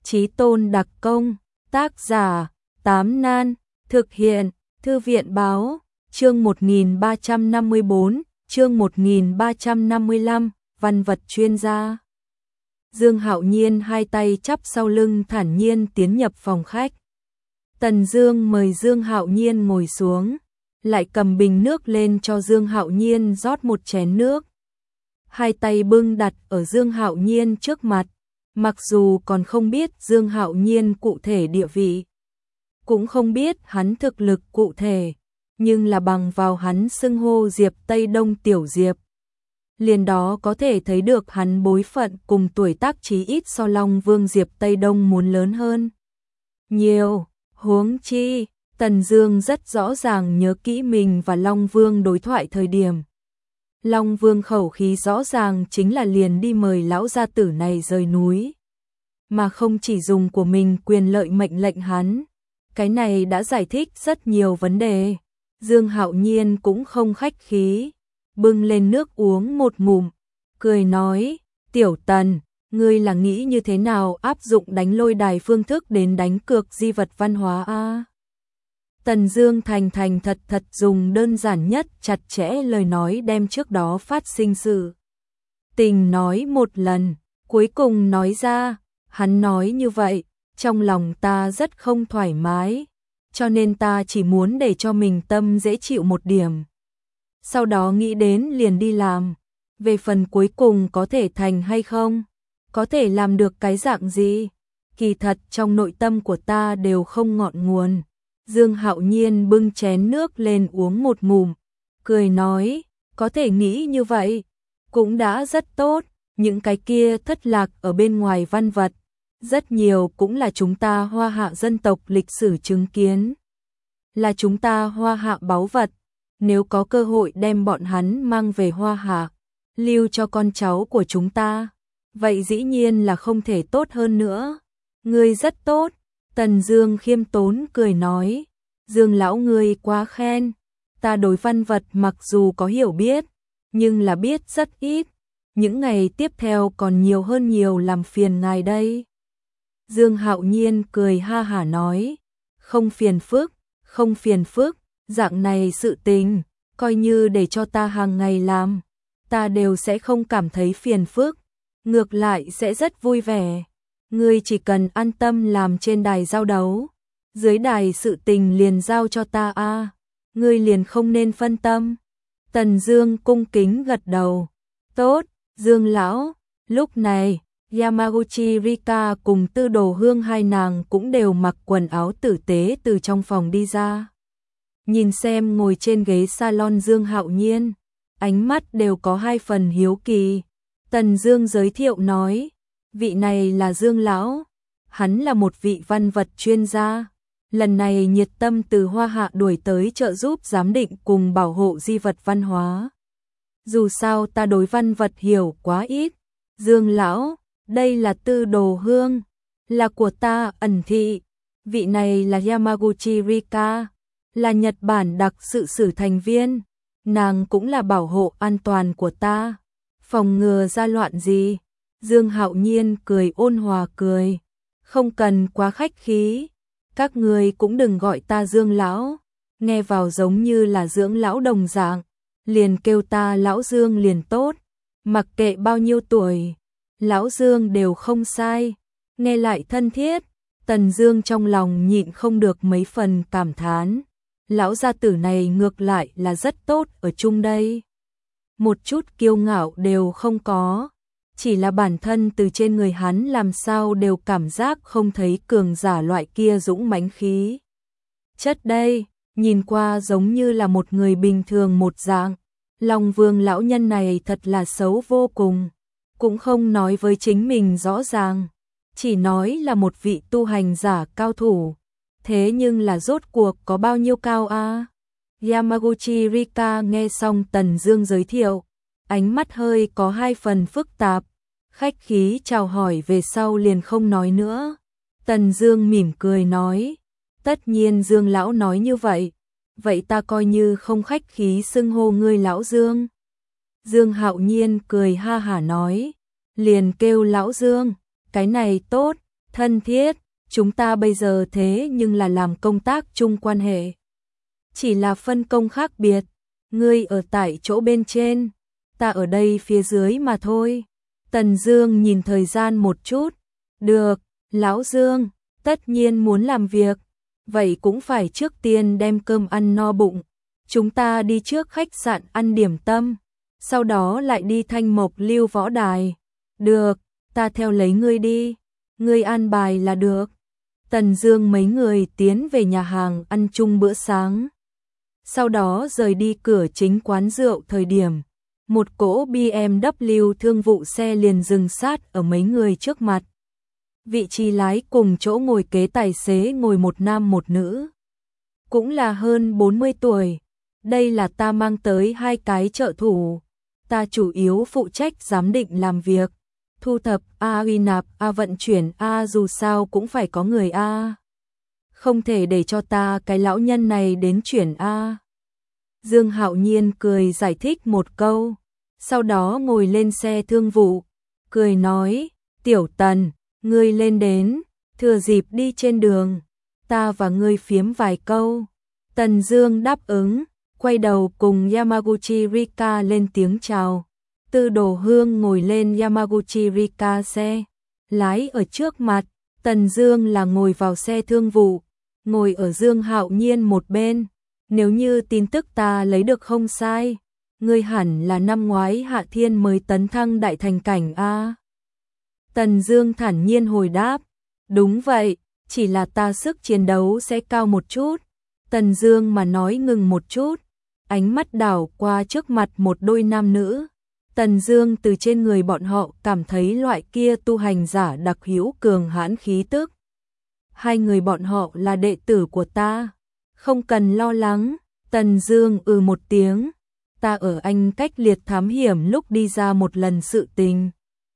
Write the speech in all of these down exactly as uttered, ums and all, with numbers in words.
Chí tôn đặc công, tác giả, Tám Nan, thực hiện, Thư viện báo, chương một nghìn ba trăm năm mươi bốn, chương một nghìn ba trăm năm mươi lăm, văn vật chuyên gia. Dương Hạo Nhiên hai tay chắp sau lưng thản nhiên tiến nhập phòng khách. Tần Dương mời Dương Hạo Nhiên ngồi xuống, lại cầm bình nước lên cho Dương Hạo Nhiên rót một chén nước. Hai tay bưng đặt ở Dương Hạo Nhiên trước mặt, mặc dù còn không biết Dương Hạo Nhiên cụ thể địa vị, cũng không biết hắn thực lực cụ thể, nhưng là bằng vào hắn xưng hô Diệp Tây Đông tiểu Diệp, liền đó có thể thấy được hắn bối phận cùng tuổi tác chí ít so Long Vương Diệp Tây Đông muốn lớn hơn nhiều. Huống chi, Tần Dương rất rõ ràng nhớ kỹ mình và Long Vương đối thoại thời điểm. Long Vương khẩu khí rõ ràng chính là liền đi mời lão gia tử này rời núi, mà không chỉ dùng của mình quyền lợi mệnh lệnh hắn. Cái này đã giải thích rất nhiều vấn đề. Dương Hạo Nhiên cũng không khách khí, bưng lên nước uống một ngụm, cười nói, tiểu Tần, ngươi là nghĩ như thế nào áp dụng đánh lôi đài phương thức đến đánh cược di vật văn hóa a? Tần Dương thành thành thật thật dùng đơn giản nhất chặt chẽ lời nói đem trước đó phát sinh sự tình nói một lần, cuối cùng nói ra, hắn nói như vậy, trong lòng ta rất không thoải mái, cho nên ta chỉ muốn để cho mình tâm dễ chịu một điểm. Sau đó nghĩ đến liền đi làm, về phần cuối cùng có thể thành hay không, có thể làm được cái dạng gì, kỳ thật trong nội tâm của ta đều không ngọn nguồn. Dương Hạo Nhiên bưng chén nước lên uống một ngụm, cười nói, có thể nghĩ như vậy, cũng đã rất tốt, những cái kia thất lạc ở bên ngoài văn vật, rất nhiều cũng là chúng ta Hoa Hạ dân tộc lịch sử chứng kiến, là chúng ta Hoa Hạ báu vật, nếu có cơ hội đem bọn hắn mang về Hoa Hạ, lưu cho con cháu của chúng ta, vậy dĩ nhiên là không thể tốt hơn nữa. Ngươi rất tốt. Tần Dương khiêm tốn cười nói, Dương lão ngươi quá khen, ta đối văn vật mặc dù có hiểu biết, nhưng là biết rất ít, những ngày tiếp theo còn nhiều hơn nhiều làm phiền ngài đây. Dương Hạo Nhiên cười ha hả nói, không phiền phức, không phiền phức, dạng này sự tình, coi như để cho ta hàng ngày làm, ta đều sẽ không cảm thấy phiền phức, ngược lại sẽ rất vui vẻ. Ngươi chỉ cần an tâm làm trên đài giao đấu, dưới đài sự tình liền giao cho ta a, à, ngươi liền không nên phân tâm. Tần Dương cung kính gật đầu. Tốt, Dương lão. Lúc này, Yamaguchi Rika cùng Tư Đồ Hương hai nàng cũng đều mặc quần áo tử tế từ trong phòng đi ra. Nhìn xem ngồi trên ghế salon Dương Hạo Nhiên, ánh mắt đều có hai phần hiếu kỳ. Tần Dương giới thiệu nói, vị này là Dương lão, hắn là một vị văn vật chuyên gia, lần này nhiệt tâm từ Hoa Hạ đuổi tới trợ giúp giám định cùng bảo hộ di vật văn hóa. Dù sao ta đối văn vật hiểu quá ít. Dương lão, đây là Tư Đồ Hương, là của ta ẩn thị, vị này là Yamaguchi Rika, là Nhật Bản đặc sự sử thành viên, nàng cũng là bảo hộ an toàn của ta, phòng ngừa ra loạn gì. Dương Hạo Nhiên cười ôn hòa cười, không cần quá khách khí, các người cũng đừng gọi ta Dương lão, nghe vào giống như là dưỡng lão đồng dạng, liền kêu ta lão Dương liền tốt, mặc kệ bao nhiêu tuổi, lão Dương đều không sai, nghe lại thân thiết. Tần Dương trong lòng nhịn không được mấy phần cảm thán, lão gia tử này ngược lại là rất tốt ở chung đây, một chút kiêu ngạo đều không có. Chỉ là bản thân từ trên người hắn làm sao đều cảm giác không thấy cường giả loại kia dũng mãnh khí chất đây, nhìn qua giống như là một người bình thường một dạng. Long Vương lão nhân này thật là xấu vô cùng, cũng không nói với chính mình rõ ràng, chỉ nói là một vị tu hành giả cao thủ, thế nhưng là rốt cuộc có bao nhiêu cao a? À? Yamaguchi Rika nghe xong Tần Dương giới thiệu, ánh mắt hơi có hai phần phức tạp, khách khí chào hỏi về sau liền không nói nữa. Tần Dương mỉm cười nói, tất nhiên Dương lão nói như vậy, vậy ta coi như không khách khí xưng hô ngươi lão Dương. Dương Hạo Nhiên cười ha hả nói, liền kêu lão Dương, cái này tốt, thân thiết, chúng ta bây giờ thế nhưng là làm công tác chung quan hệ. Chỉ là phân công khác biệt, ngươi ở tại chỗ bên trên, ta ở đây phía dưới mà thôi. Tần Dương nhìn thời gian một chút, được, lão Dương, tất nhiên muốn làm việc, vậy cũng phải trước tiên đem cơm ăn no bụng. Chúng ta đi trước khách sạn ăn điểm tâm, sau đó lại đi Thanh Mộc Lưu Võ Đài. Được, ta theo lấy ngươi đi, ngươi an bài là được. Tần Dương mấy người tiến về nhà hàng ăn chung bữa sáng. Sau đó rời đi cửa chính quán rượu thời điểm, một cỗ bê em vê thương vụ xe liền dừng sát ở mấy người trước mặt. Vị trí lái cùng chỗ ngồi kế tài xế ngồi một nam một nữ. Cũng là hơn bốn mươi tuổi. Đây là ta mang tới hai cái trợ thủ. Ta chủ yếu phụ trách giám định làm việc. Thu thập A uy nạp A vận chuyển A dù sao cũng phải có người A. Không thể để cho ta cái lão nhân này đến chuyển A. Dương Hạo Nhiên cười giải thích một câu. Sau đó ngồi lên xe thương vụ. Cười nói, Tiểu Tần, ngươi lên đến, thừa dịp đi trên đường, ta và ngươi phiếm vài câu. Tần Dương đáp ứng, quay đầu cùng Yamaguchi Rika lên tiếng chào. Tư Đồ Hương ngồi lên Yamaguchi Rika xe, lái ở trước mặt, Tần Dương là ngồi vào xe thương vụ, ngồi ở Dương Hạo Nhiên một bên. Nếu như tin tức ta lấy được không sai, ngươi hẳn là năm ngoái Hạ Thiên mới tấn thăng đại thành cảnh a. Tần Dương thản nhiên hồi đáp, đúng vậy, chỉ là ta sức chiến đấu sẽ cao một chút. Tần Dương mà nói ngừng một chút, ánh mắt đảo qua trước mặt một đôi nam nữ. Tần Dương từ trên người bọn họ cảm thấy loại kia tu hành giả đặc hữu cường hãn khí tức. Hai người bọn họ là đệ tử của ta, không cần lo lắng. Tần Dương ừ một tiếng, ta ở Anh cách liệt thám hiểm lúc đi ra một lần sự tình.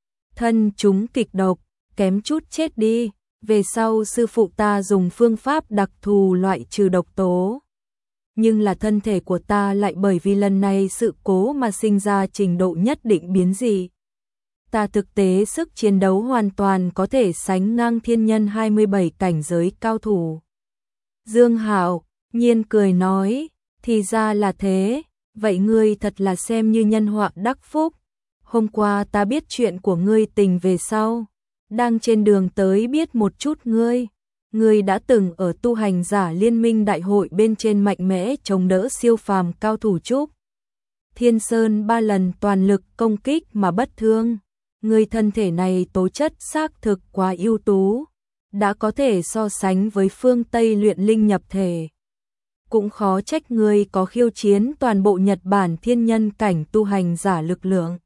Thân chúng kịch độc, kém chút chết đi, về sau sư phụ ta dùng phương pháp đặc thù loại trừ độc tố. Nhưng là thân thể của ta lại bởi vì lần này sự cố mà sinh ra trình độ nhất định biến dị. Ta thực tế sức chiến đấu hoàn toàn có thể sánh ngang thiên nhân hai mươi bảy cảnh giới cao thủ. Dương Hạo Nhiên cười nói, thì ra là thế, vậy ngươi thật là xem như nhân họa đắc phúc. Hôm qua ta biết chuyện của ngươi tình về sau, đang trên đường tới biết một chút ngươi. Ngươi đã từng ở tu hành giả liên minh đại hội bên trên mạnh mẽ chống đỡ siêu phàm cao thủ Trúc Thiên Sơn ba lần toàn lực công kích mà bất thương. Ngươi thân thể này tố chất xác thực quá ưu tú, đã có thể so sánh với phương Tây luyện linh nhập thể. Cũng khó trách ngươi có khiêu chiến toàn bộ Nhật Bản thiên nhân cảnh tu hành giả lực lượng.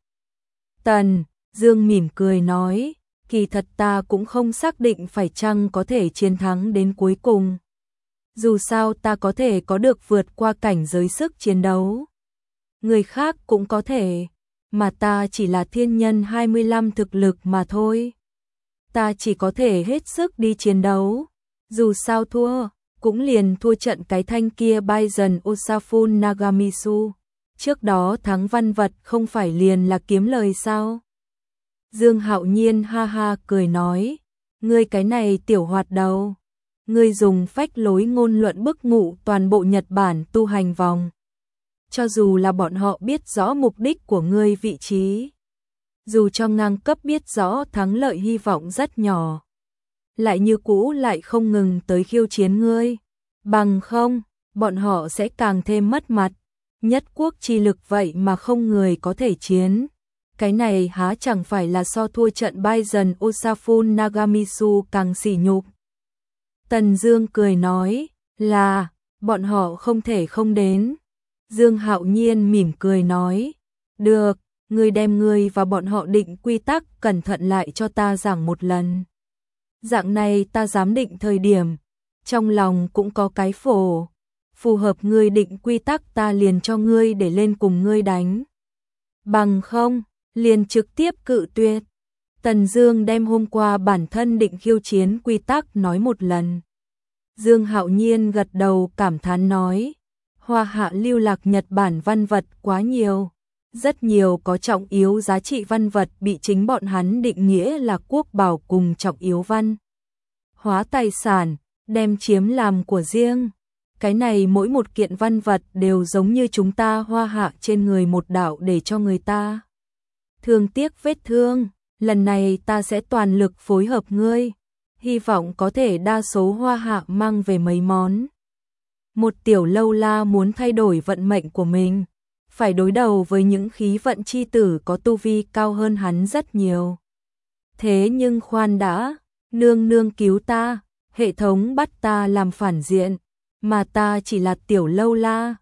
Tần Dương mỉm cười nói, kỳ thật ta cũng không xác định phải chăng có thể chiến thắng đến cuối cùng. Dù sao ta có thể có được vượt qua cảnh giới sức chiến đấu. Người khác cũng có thể, mà ta chỉ là thiên nhân hai mươi lăm thực lực mà thôi. Ta chỉ có thể hết sức đi chiến đấu. Dù sao thua, cũng liền thua trận cái thanh kia Baizen Osafun Nagamitsu. Trước đó thắng văn vật không phải liền là kiếm lời sao? Dương Hạo Nhiên ha ha cười nói, ngươi cái này tiểu hoạt đầu, ngươi dùng phách lối ngôn luận bức ngụ toàn bộ Nhật Bản tu hành vòng. Cho dù là bọn họ biết rõ mục đích của ngươi vị trí, dù cho ngang cấp biết rõ thắng lợi hy vọng rất nhỏ, lại như cũ lại không ngừng tới khiêu chiến ngươi, bằng không, bọn họ sẽ càng thêm mất mặt. Nhất quốc chi lực vậy mà không người có thể chiến. Cái này há chẳng phải là so thua trận Baizen Osafun Nagamitsu càng sỉ nhục. Tần Dương cười nói, là, bọn họ không thể không đến. Dương Hạo Nhiên mỉm cười nói, được, ngươi đem ngươi và bọn họ định quy tắc cẩn thận lại cho ta giảng một lần. Dạng này ta giám định thời điểm, trong lòng cũng có cái phổ. Phù hợp ngươi định quy tắc ta liền cho ngươi để lên cùng ngươi đánh. Bằng không, liền trực tiếp cự tuyệt. Tần Dương đem hôm qua bản thân định khiêu chiến quy tắc nói một lần. Dương Hạo Nhiên gật đầu cảm thán nói, Hoa Hạ lưu lạc Nhật Bản văn vật quá nhiều. Rất nhiều có trọng yếu giá trị văn vật bị chính bọn hắn định nghĩa là quốc bảo cùng trọng yếu văn hóa tài sản, đem chiếm làm của riêng. Cái này mỗi một kiện văn vật đều giống như chúng ta hoa hạ trên người một đạo để cho người ta thương tiếc vết thương. Lần này ta sẽ toàn lực phối hợp ngươi, hy vọng có thể đa số hoa hạ mang về mấy món. Một tiểu lâu la muốn thay đổi vận mệnh của mình, phải đối đầu với những khí vận chi tử có tu vi cao hơn hắn rất nhiều. Thế nhưng khoan đã, nương nương cứu ta, hệ thống bắt ta làm phản diện, mà ta chỉ là tiểu lâu la,